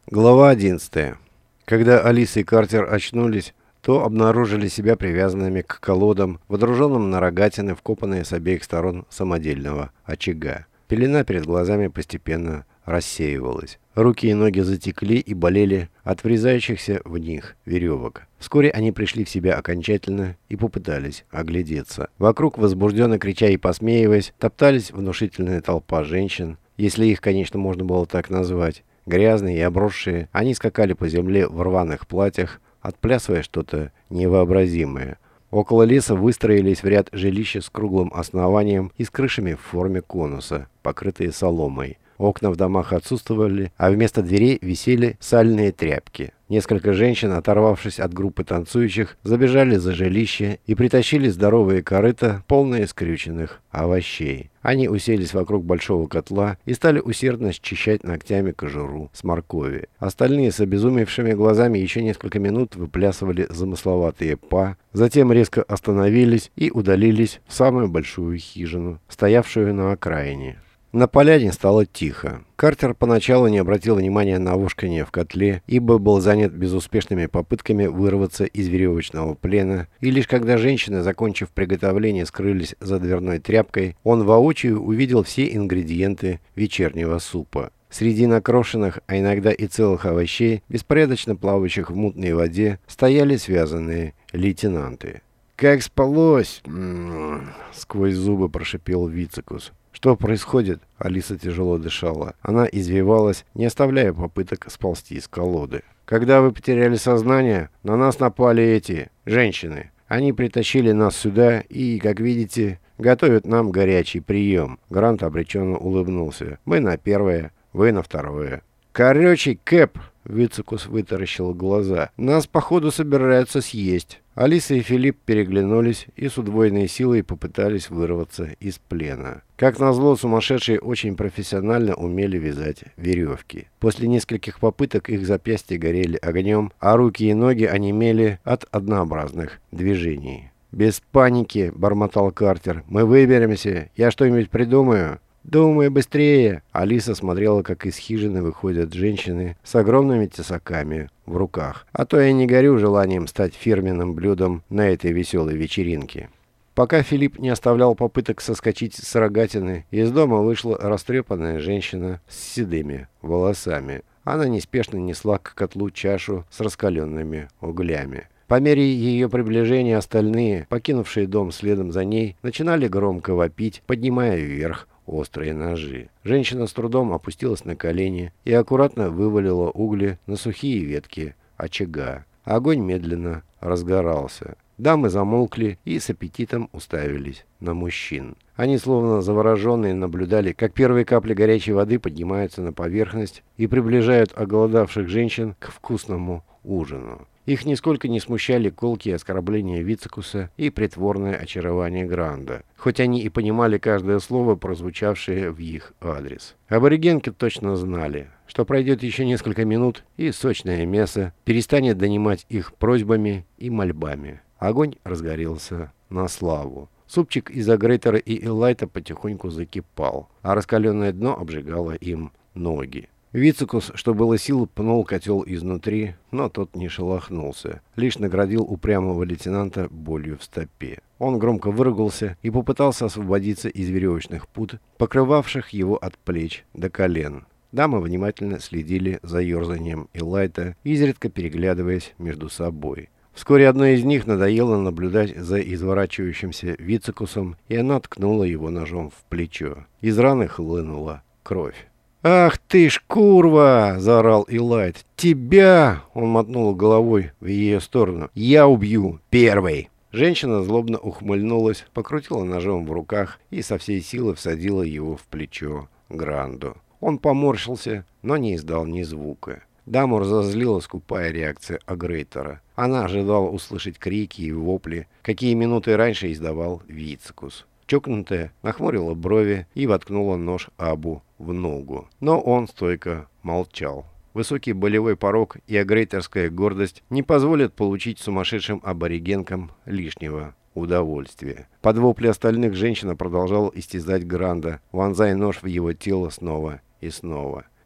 Глава 11. Когда Алиса и Картер очнулись, то обнаружили себя привязанными к колодам, водруженным на рогатины, вкопанные с обеих сторон самодельного очага. Пелена перед глазами постепенно рассеивалась. Руки и ноги затекли и болели от врезающихся в них веревок. Вскоре они пришли в себя окончательно и попытались оглядеться. Вокруг, возбужденно крича и посмеиваясь, топтались внушительная толпа женщин, если их, конечно, можно было так назвать. Грязные и обросшие, они скакали по земле в рваных платьях, отплясывая что-то невообразимое. Около леса выстроились в ряд жилища с круглым основанием и с крышами в форме конуса, покрытые соломой. Окна в домах отсутствовали, а вместо дверей висели сальные тряпки. Несколько женщин, оторвавшись от группы танцующих, забежали за жилище и притащили здоровые корыта, полные скрюченных овощей. Они уселись вокруг большого котла и стали усердно счищать ногтями кожуру с моркови. Остальные с обезумевшими глазами еще несколько минут выплясывали замысловатые па, затем резко остановились и удалились в самую большую хижину, стоявшую на окраине. На поляне стало тихо. Картер поначалу не обратил внимания на вошканье в котле, ибо был занят безуспешными попытками вырваться из веревочного плена, и лишь когда женщины, закончив приготовление, скрылись за дверной тряпкой, он воочию увидел все ингредиенты вечернего супа. Среди накрошенных, а иногда и целых овощей, беспорядочно плавающих в мутной воде, стояли связанные лейтенанты. «Как спалось?» сквозь зубы прошипел Вицекус. «Что происходит?» Алиса тяжело дышала. Она извивалась, не оставляя попыток сползти с колоды. «Когда вы потеряли сознание, на нас напали эти женщины. Они притащили нас сюда и, как видите, готовят нам горячий прием». Грант обреченно улыбнулся. «Мы на первое, вы на второе». «Короче, Кэп!» Вицекус вытаращил глаза. «Нас, походу, собираются съесть». Алиса и Филипп переглянулись и с удвоенной силой попытались вырваться из плена. Как назло, сумасшедшие очень профессионально умели вязать веревки. После нескольких попыток их запястья горели огнем, а руки и ноги онемели от однообразных движений. «Без паники!» — бормотал Картер. «Мы выберемся. Я что-нибудь придумаю?» «Думай быстрее!» Алиса смотрела, как из хижины выходят женщины с огромными тесаками в руках. «А то я не горю желанием стать фирменным блюдом на этой веселой вечеринке». Пока Филипп не оставлял попыток соскочить с рогатины, из дома вышла растрепанная женщина с седыми волосами. Она неспешно несла к котлу чашу с раскаленными углями. По мере ее приближения остальные, покинувшие дом следом за ней, начинали громко вопить, поднимая вверх острые ножи. Женщина с трудом опустилась на колени и аккуратно вывалила угли на сухие ветки очага. Огонь медленно разгорался. Дамы замолкли и с аппетитом уставились на мужчин. Они, словно завороженные, наблюдали, как первые капли горячей воды поднимаются на поверхность и приближают оголодавших женщин к вкусному ужину. Их нисколько не смущали колкие оскорбления Вицекуса и притворное очарование Гранда, хоть они и понимали каждое слово, прозвучавшее в их адрес. Аборигенки точно знали, что пройдет еще несколько минут, и сочное мясо перестанет донимать их просьбами и мольбами. Огонь разгорелся на славу. Супчик из-за Грейтера и Элайта потихоньку закипал, а раскаленное дно обжигало им ноги. Вицекус, что было сил, пнул котел изнутри, но тот не шелохнулся, лишь наградил упрямого лейтенанта болью в стопе. Он громко выругался и попытался освободиться из веревочных пут, покрывавших его от плеч до колен. Дамы внимательно следили за ерзанием Элайта, изредка переглядываясь между собой. Вскоре одной из них надоело наблюдать за изворачивающимся Вицекусом, и она ткнула его ножом в плечо. Из раны хлынула кровь. «Ах ты ж курва!» — заорал Элайт. «Тебя!» — он мотнул головой в ее сторону. «Я убью! Первый!» Женщина злобно ухмыльнулась, покрутила ножом в руках и со всей силы всадила его в плечо Гранду. Он поморщился, но не издал ни звука. Даму разозлила скупая реакция Агрейтера. Она ожидала услышать крики и вопли, какие минуты раньше издавал Вицекус. Чокнутая нахмурила брови и воткнула нож Абу в ногу. Но он стойко молчал. Высокий болевой порог и агрейтерская гордость не позволят получить сумасшедшим аборигенкам лишнего удовольствия. Под вопли остальных женщина продолжала истязать Гранда, вонзая нож в его тело снова и снова.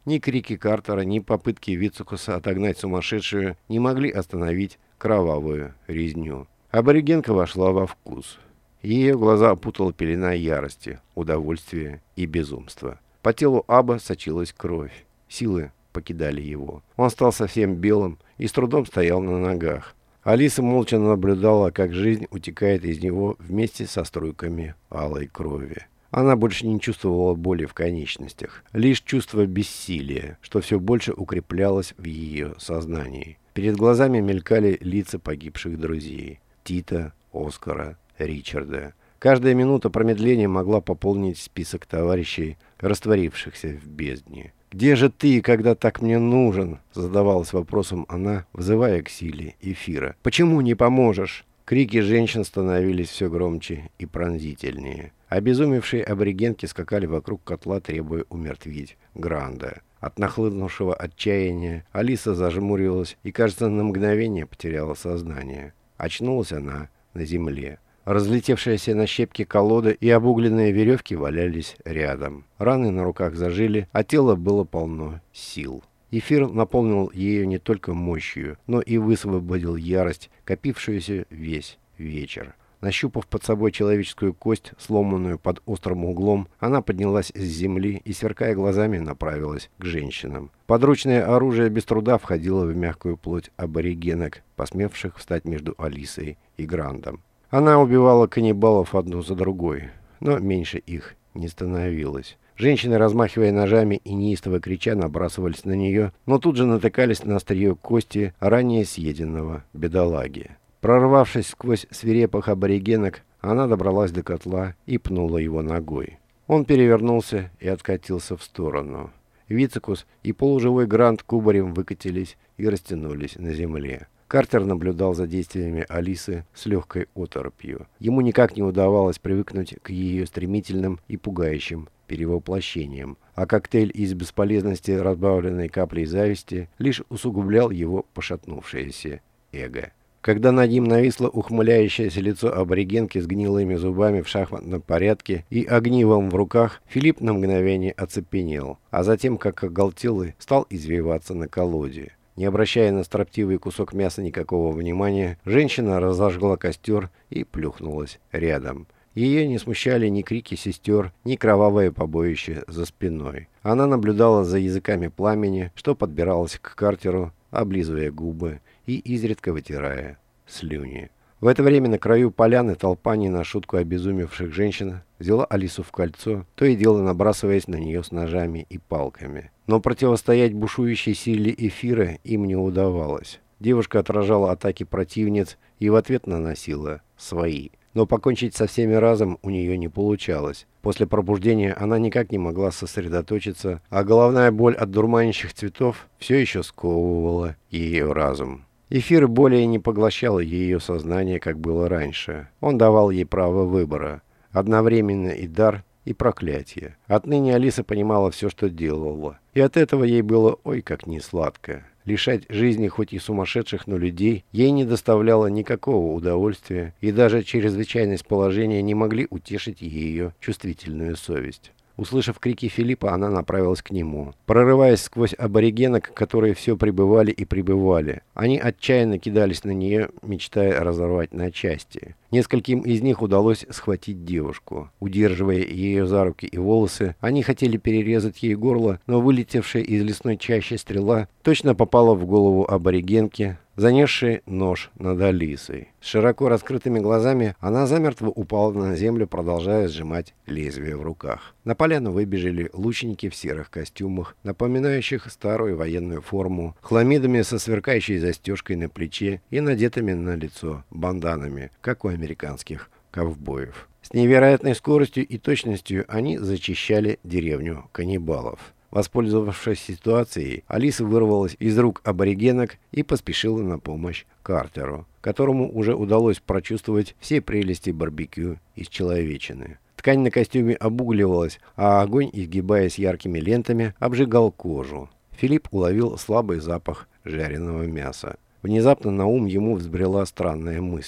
Ни крики Картера, ни попытки Вицекуса отогнать сумасшедшую не могли остановить кровавую резню. Аборигенка вошла во вкус. Ее глаза опутала пелена ярости, удовольствия и безумства. По телу Аба сочилась кровь. Силы покидали его. Он стал совсем белым и с трудом стоял на ногах. Алиса молча наблюдала, как жизнь утекает из него вместе со струйками алой крови. Она больше не чувствовала боли в конечностях, лишь чувство бессилия, что все больше укреплялось в ее сознании. Перед глазами мелькали лица погибших друзей – Тита, Оскара, Ричарда. Каждая минута промедления могла пополнить список товарищей, растворившихся в бездне. «Где же ты, когда так мне нужен?» – задавалась вопросом она, взывая к силе эфира. «Почему не поможешь?» Крики женщин становились все громче и пронзительнее. Обезумевшие аборигенки скакали вокруг котла, требуя умертвить Гранда. От нахлынувшего отчаяния Алиса зажмурилась и, кажется, на мгновение потеряла сознание. Очнулась она на земле. Разлетевшиеся на щепки колоды и обугленные веревки валялись рядом. Раны на руках зажили, а тело было полно сил. Эфир наполнил ее не только мощью, но и высвободил ярость, копившуюся весь вечер. Нащупав под собой человеческую кость, сломанную под острым углом, она поднялась с земли и, сверкая глазами, направилась к женщинам. Подручное оружие без труда входило в мягкую плоть аборигенок, посмевших встать между Алисой и Грандом. Она убивала каннибалов одну за другой, но меньше их не становилось. Женщины, размахивая ножами и неистово крича, набрасывались на нее, но тут же натыкались на острие кости ранее съеденного бедолаги. Прорвавшись сквозь свирепых аборигенок, она добралась до котла и пнула его ногой. Он перевернулся и откатился в сторону. Вицекус и полуживой Грант кубарем выкатились и растянулись на земле. Картер наблюдал за действиями Алисы с легкой оторопью. Ему никак не удавалось привыкнуть к ее стремительным и пугающим перевоплощением, а коктейль из бесполезности, разбавленной каплей зависти, лишь усугублял его пошатнувшееся эго. Когда над ним нависло ухмыляющееся лицо аборигенки с гнилыми зубами в шахматном порядке и огнивом в руках, Филипп на мгновение оцепенел, а затем, как оголтелый, стал извиваться на колоде. Не обращая на строптивый кусок мяса никакого внимания, женщина разожгла костер и плюхнулась рядом. Ее не смущали ни крики сестер, ни кровавое побоище за спиной. Она наблюдала за языками пламени, что подбиралось к Картеру, облизывая губы и изредка вытирая слюни. В это время на краю поляны толпа не на шутку обезумевших женщин взяла Алису в кольцо, то и дело набрасываясь на нее с ножами и палками. Но противостоять бушующей силе эфира им не удавалось. Девушка отражала атаки противниц и в ответ наносила свои. Но покончить со всеми разом у нее не получалось. После пробуждения она никак не могла сосредоточиться, а головная боль от дурманящих цветов все еще сковывала ее разум. Эфир более не поглощал ее сознание, как было раньше. Он давал ей право выбора. Одновременно и дар, и проклятие. Отныне Алиса понимала все, что делала. И от этого ей было ой как несладко. Лишать жизни хоть и сумасшедших, но людей ей не доставляло никакого удовольствия, и даже чрезвычайность положения не могли утешить ее чувствительную совесть. Услышав крики Филиппа, она направилась к нему. Прорываясь сквозь аборигенок, которые все прибывали и прибывали, они отчаянно кидались на нее, мечтая разорвать на части. Нескольким из них удалось схватить девушку. Удерживая ее за руки и волосы, они хотели перерезать ей горло, но вылетевшая из лесной чащи стрела точно попала в голову аборигенки, занесшей нож над Алисой. С широко раскрытыми глазами она замертво упала на землю, продолжая сжимать лезвие в руках. На поляну выбежали лучники в серых костюмах, напоминающих старую военную форму, хламидами со сверкающей застежкой на плече и надетыми на лицо банданами, как у американских ковбоев. С невероятной скоростью и точностью они зачищали деревню каннибалов. Воспользовавшись ситуацией, Алиса вырвалась из рук аборигенок и поспешила на помощь Картеру, которому уже удалось прочувствовать все прелести барбекю из человечины. Ткань на костюме обугливалась, а огонь, изгибаясь яркими лентами, обжигал кожу. Филипп уловил слабый запах жареного мяса. Внезапно на ум ему взбрела странная мысль.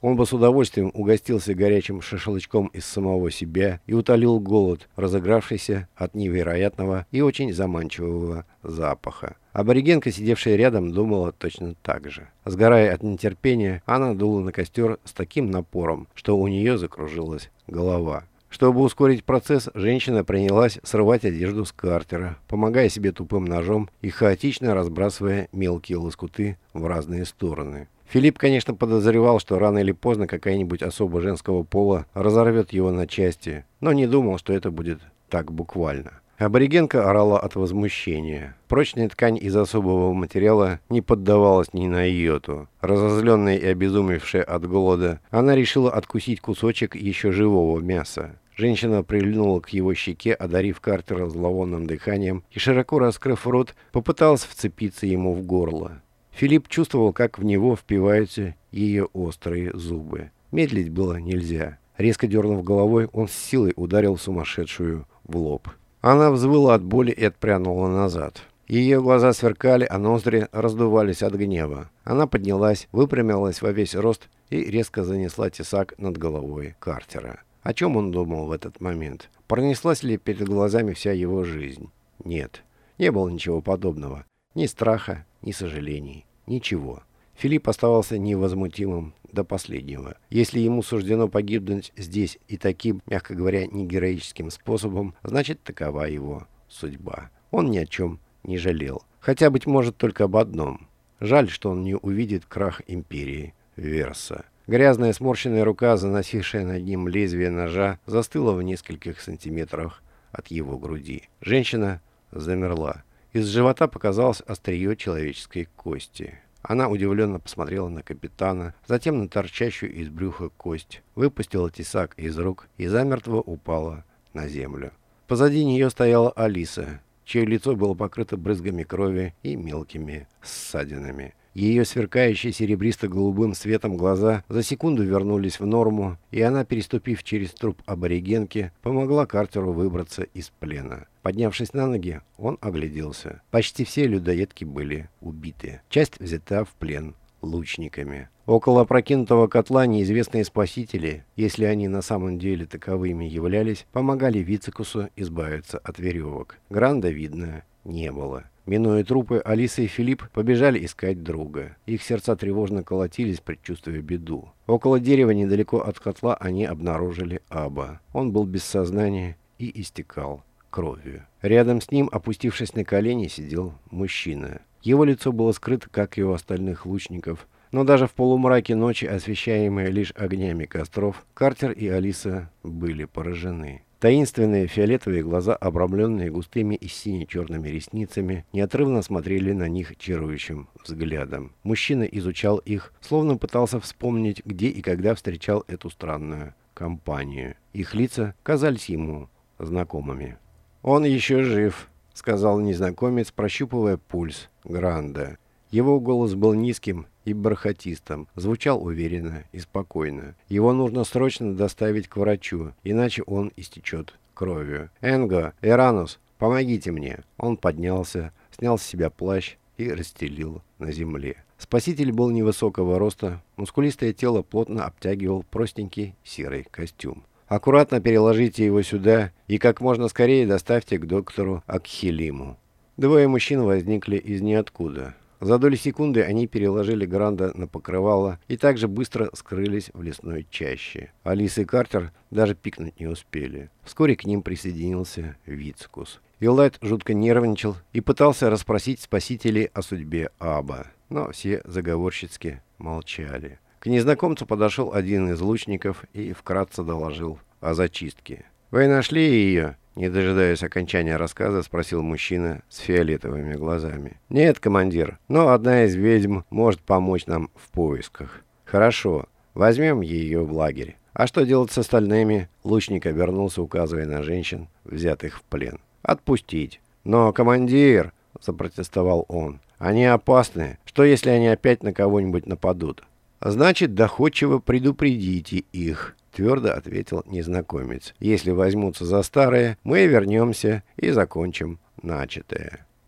он бы с удовольствием угостился горячим шашлычком из самого себя и утолил голод, разыгравшийся от невероятного и очень заманчивого запаха. Аборигенка, сидевшая рядом, думала точно так же. Сгорая от нетерпения, она дула на костер с таким напором, что у нее закружилась голова. Чтобы ускорить процесс, женщина принялась срывать одежду с Картера, помогая себе тупым ножом и хаотично разбрасывая мелкие лоскуты в разные стороны. Филипп, конечно, подозревал, что рано или поздно какая-нибудь особа женского пола разорвет его на части, но не думал, что это будет так буквально. Аборигенка орала от возмущения. Прочная ткань из особого материала не поддавалась ни на йоту. Разозленная и обезумевшая от голода, она решила откусить кусочек еще живого мяса. Женщина прильнула к его щеке, одарив Картера зловонным дыханием, и, широко раскрыв рот, попыталась вцепиться ему в горло. Филипп чувствовал, как в него впиваются ее острые зубы. Медлить было нельзя. Резко дернув головой, он с силой ударил сумасшедшую в лоб. Она взвыла от боли и отпрянула назад. Ее глаза сверкали, а ноздри раздувались от гнева. Она поднялась, выпрямилась во весь рост и резко занесла тесак над головой Картера. О чем он думал в этот момент? Пронеслась ли перед глазами вся его жизнь? Нет, не было ничего подобного. Ни страха, ни сожалений. Ничего. Филипп оставался невозмутимым до последнего. Если ему суждено погибнуть здесь и таким, мягко говоря, негероическим способом, значит, такова его судьба. Он ни о чем не жалел. Хотя, быть может, только об одном. Жаль, что он не увидит крах империи Верса. Грязная сморщенная рука, заносившая над ним лезвие ножа, застыла в нескольких сантиметрах от его груди. Женщина замерла. Из живота показалось острие человеческой кости. Она удивленно посмотрела на капитана, затем на торчащую из брюха кость, выпустила тесак из рук и замертво упала на землю. Позади нее стояла Алиса, чье лицо было покрыто брызгами крови и мелкими ссадинами. Ее сверкающие серебристо-голубым светом глаза за секунду вернулись в норму, и она, переступив через труп аборигенки, помогла Картеру выбраться из плена. Поднявшись на ноги, он огляделся. Почти все людоедки были убиты. Часть взята в плен лучниками. Около опрокинутого котла неизвестные спасители, если они на самом деле таковыми являлись, помогали Вицекусу избавиться от веревок. Гранда, видно, не было. Минуя трупы, Алиса и Филипп побежали искать друга. Их сердца тревожно колотились, предчувствуя беду. Около дерева, недалеко от котла, они обнаружили Аба. Он был без сознания и истекал кровью. Рядом с ним, опустившись на колени, сидел мужчина. Его лицо было скрыто, как и у остальных лучников, но даже в полумраке ночи, освещаемые лишь огнями костров, Картер и Алиса были поражены. Таинственные фиолетовые глаза, обрамленные густыми и сине-черными ресницами, неотрывно смотрели на них чарующим взглядом. Мужчина изучал их, словно пытался вспомнить, где и когда встречал эту странную компанию. Их лица казались ему знакомыми. «Он еще жив», — сказал незнакомец, прощупывая пульс Гранда. Его голос был низким и бархатистым, звучал уверенно и спокойно. Его нужно срочно доставить к врачу, иначе он истечет кровью. «Энго, Эранус, помогите мне!» Он поднялся, снял с себя плащ и расстелил на земле. Спаситель был невысокого роста, мускулистое тело плотно обтягивал простенький серый костюм. «Аккуратно переложите его сюда и как можно скорее доставьте к доктору Акхилиму». Двое мужчин возникли из ниоткуда. За доли секунды они переложили Гранда на покрывало и также быстро скрылись в лесной чаще. Алиса и Картер даже пикнуть не успели. Вскоре к ним присоединился Вицекус. Виллайт жутко нервничал и пытался расспросить спасителей о судьбе Аба, но все заговорщицки молчали. К незнакомцу подошел один из лучников и вкратце доложил о зачистке. «Вы нашли ее?» Не дожидаясь окончания рассказа, спросил мужчина с фиолетовыми глазами. «Нет, командир, но одна из ведьм может помочь нам в поисках». «Хорошо, возьмем ее в лагерь. А что делать с остальными?» Лучник обернулся, указывая на женщин, взятых в плен. «Отпустить». «Но, командир», — запротестовал он, — «они опасны. Что, если они опять на кого-нибудь нападут?» «Значит, доходчиво предупредите их», — твердо ответил незнакомец. «Если возьмутся за старое, мы вернемся и закончим начатое».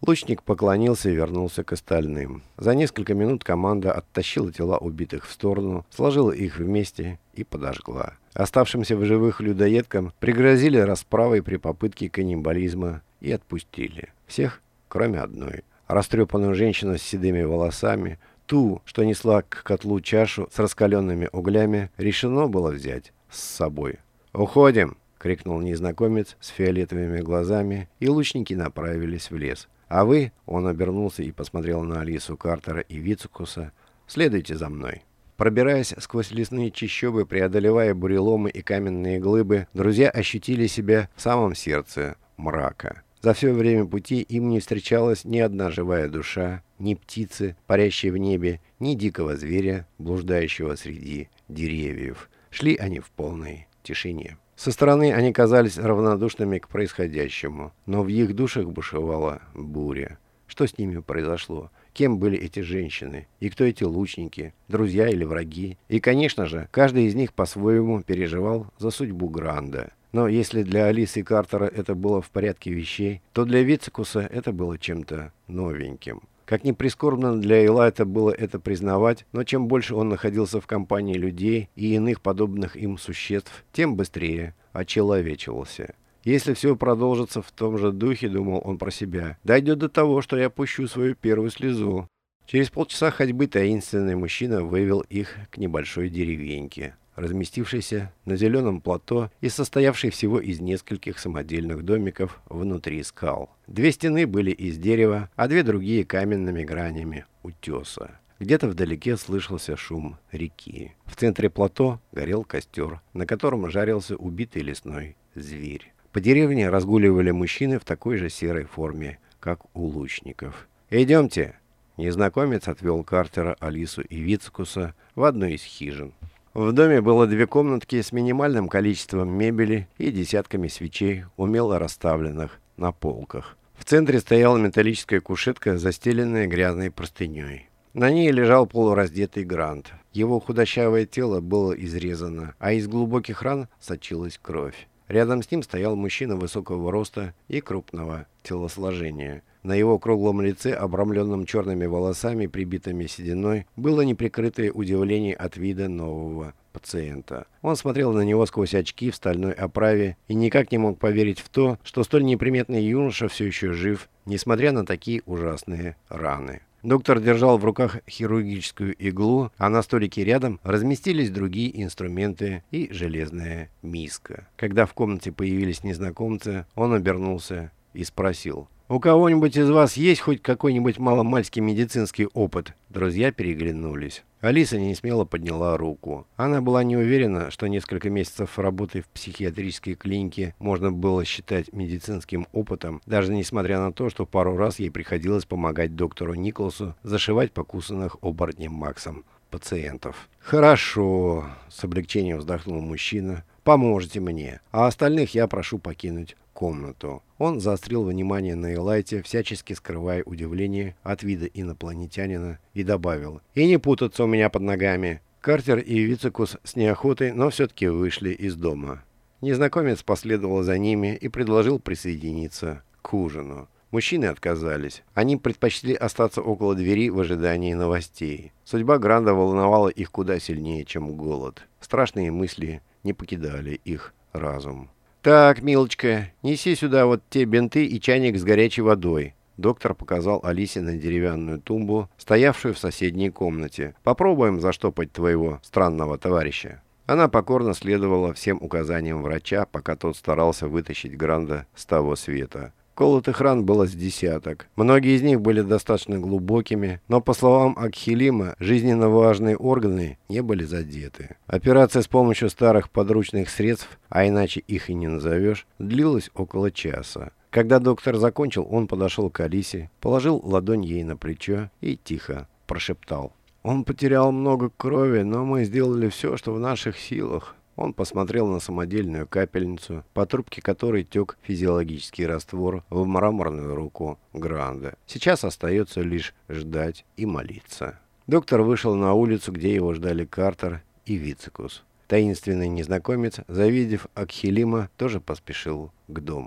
Лучник поклонился и вернулся к остальным. За несколько минут команда оттащила тела убитых в сторону, сложила их вместе и подожгла. Оставшимся в живых людоедкам пригрозили расправой при попытке каннибализма и отпустили. Всех, кроме одной. Растрепанную женщину с седыми волосами, ту, что несла к котлу чашу с раскаленными углями, решено было взять с собой. «Уходим!» — крикнул незнакомец с фиолетовыми глазами, и лучники направились в лес. «А вы...» — он обернулся и посмотрел на Алису Картера и Вицекуса. «Следуйте за мной». Пробираясь сквозь лесные чащобы, преодолевая буреломы и каменные глыбы, друзья ощутили себя в самом сердце мрака. За все время пути им не встречалась ни одна живая душа, ни птицы, парящие в небе, ни дикого зверя, блуждающего среди деревьев. Шли они в полной тишине. Со стороны они казались равнодушными к происходящему, но в их душах бушевала буря. Что с ними произошло? Кем были эти женщины? И кто эти лучники? Друзья или враги? И, конечно же, каждый из них по-своему переживал за судьбу Гранда. Но если для Алисы Картера это было в порядке вещей, то для Вицекуса это было чем-то новеньким. Как ни прискорбно для Элайта было это признавать, но чем больше он находился в компании людей и иных подобных им существ, тем быстрее очеловечивался. Если все продолжится в том же духе, думал он про себя, дойдет до того, что я пущу свою первую слезу. Через полчаса ходьбы таинственный мужчина вывел их к небольшой деревеньке, разместившейся на зеленом плато и состоявшей всего из нескольких самодельных домиков внутри скал. 2 стены были из дерева, а 2 другие каменными гранями утеса. Где-то вдалеке слышался шум реки. В центре плато горел костер, на котором жарился убитый лесной зверь. По деревне разгуливали мужчины в такой же серой форме, как у лучников. «Идемте!» Незнакомец отвел Картера, Алису и Вицекуса в одну из хижин. В доме было 2 комнатки с минимальным количеством мебели и десятками свечей, умело расставленных на полках. В центре стояла металлическая кушетка, застеленная грязной простыней. На ней лежал полураздетый Грант. Его худощавое тело было изрезано, а из глубоких ран сочилась кровь. Рядом с ним стоял мужчина высокого роста и крупного телосложения. На его круглом лице, обрамленном черными волосами, прибитыми сединой, было неприкрытое удивление от вида нового пациента. Он смотрел на него сквозь очки в стальной оправе и никак не мог поверить в то, что столь неприметный юноша все еще жив, несмотря на такие ужасные раны. Доктор держал в руках хирургическую иглу, а на столике рядом разместились другие инструменты и железная миска. Когда в комнате появились незнакомцы, он обернулся и спросил: «У кого-нибудь из вас есть хоть какой-нибудь маломальский медицинский опыт?» Друзья переглянулись. Алиса несмело подняла руку. Она была не уверена, что несколько месяцев работы в психиатрической клинике можно было считать медицинским опытом, даже несмотря на то, что пару раз ей приходилось помогать доктору Николсу зашивать покусанных оборотнем Максом пациентов. «Хорошо», — с облегчением вздохнул мужчина, — «поможете мне, а остальных я прошу покинуть комнату». Он заострил внимание на Элайте, всячески скрывая удивление от вида инопланетянина, и добавил: «И не путаться у меня под ногами». Картер и Вицекус с неохотой, но все-таки вышли из дома. Незнакомец последовал за ними и предложил присоединиться к ужину. Мужчины отказались. Они предпочли остаться около двери в ожидании новостей. Судьба Гранда волновала их куда сильнее, чем голод. Страшные мысли не покидали их разум. «Так, милочка, неси сюда вот те бинты и чайник с горячей водой». Доктор показал Алисе на деревянную тумбу, стоявшую в соседней комнате. «Попробуем заштопать твоего странного товарища». Она покорно следовала всем указаниям врача, пока тот старался вытащить Гранда с того света. Колотых ран было с десяток. Многие из них были достаточно глубокими, но, по словам Акхелима, жизненно важные органы не были задеты. Операция с помощью старых подручных средств, а иначе их и не назовешь, длилась около часа. Когда доктор закончил, он подошел к Алисе, положил ладонь ей на плечо и тихо прошептал: «Он потерял много крови, но мы сделали все, что в наших силах». Он посмотрел на самодельную капельницу, по трубке которой тек физиологический раствор, в мраморную руку Гранда. Сейчас остается лишь ждать и молиться. Доктор вышел на улицу, где его ждали Картер и Вицекус. Таинственный незнакомец, завидев Акхелима, тоже поспешил к дому.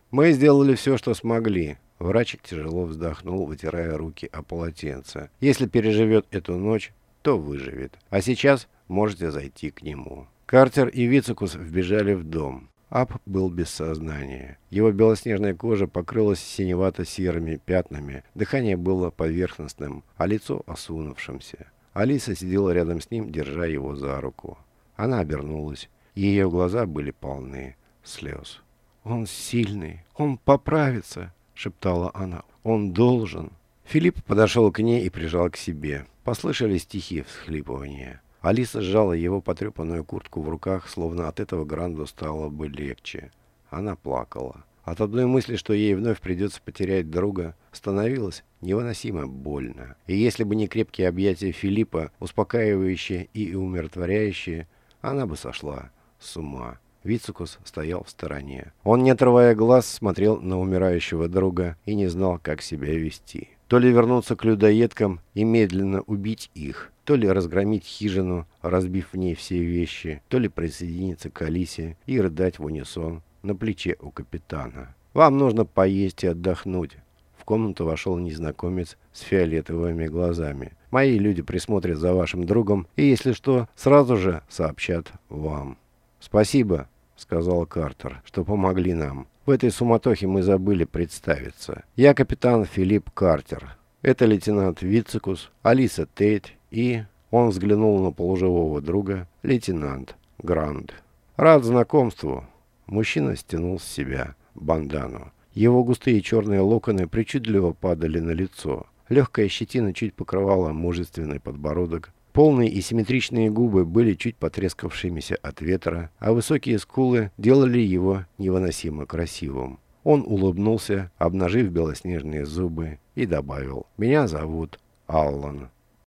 Мы сделали все, что смогли. Врач тяжело вздохнул, вытирая руки о полотенце. Если переживет эту ночь, то выживет. А сейчас можете зайти к нему. Картер и Вицекус вбежали в дом. Аб был без сознания. Его белоснежная кожа покрылась синевато-серыми пятнами, дыхание было поверхностным, а лицо осунувшимся. Алиса сидела рядом с ним, держа его за руку. Она обернулась. Ее глаза были полны слез. «Он сильный, он поправится», — шептала она. «Он должен». Филипп подошел к ней и прижал к себе. Послышались тихие всхлипывания. Алиса сжала его потрепанную куртку в руках, словно от этого Гранду стало бы легче. Она плакала. От одной мысли, что ей вновь придется потерять друга, становилось невыносимо больно. И если бы не крепкие объятия Филиппа, успокаивающие и умиротворяющие, она бы сошла с ума. Вицекус стоял в стороне. Он, не отрывая глаз, смотрел на умирающего друга и не знал, как себя вести. То ли вернуться к людоедкам и медленно убить их, то ли разгромить хижину, разбив в ней все вещи, то ли присоединиться к Алисе и рыдать в унисон на плече у капитана. «Вам нужно поесть и отдохнуть». В комнату вошел незнакомец с фиолетовыми глазами. «Мои люди присмотрят за вашим другом и, если что, сразу же сообщат вам». «Спасибо», — сказал Картер, — «что помогли нам. В этой суматохе мы забыли представиться. Я капитан Филипп Картер. Это лейтенант Вицекус, Алиса Тейт и...» Он взглянул на полуживого друга, лейтенант Гранд. «Рад знакомству». Мужчина стянул с себя бандану. Его густые черные локоны причудливо падали на лицо. Легкая щетина чуть покрывала мужественный подбородок. Полные и симметричные губы были чуть потрескавшимися от ветра, а высокие скулы делали его невыносимо красивым. Он улыбнулся, обнажив белоснежные зубы, и добавил: «Меня зовут Аллан».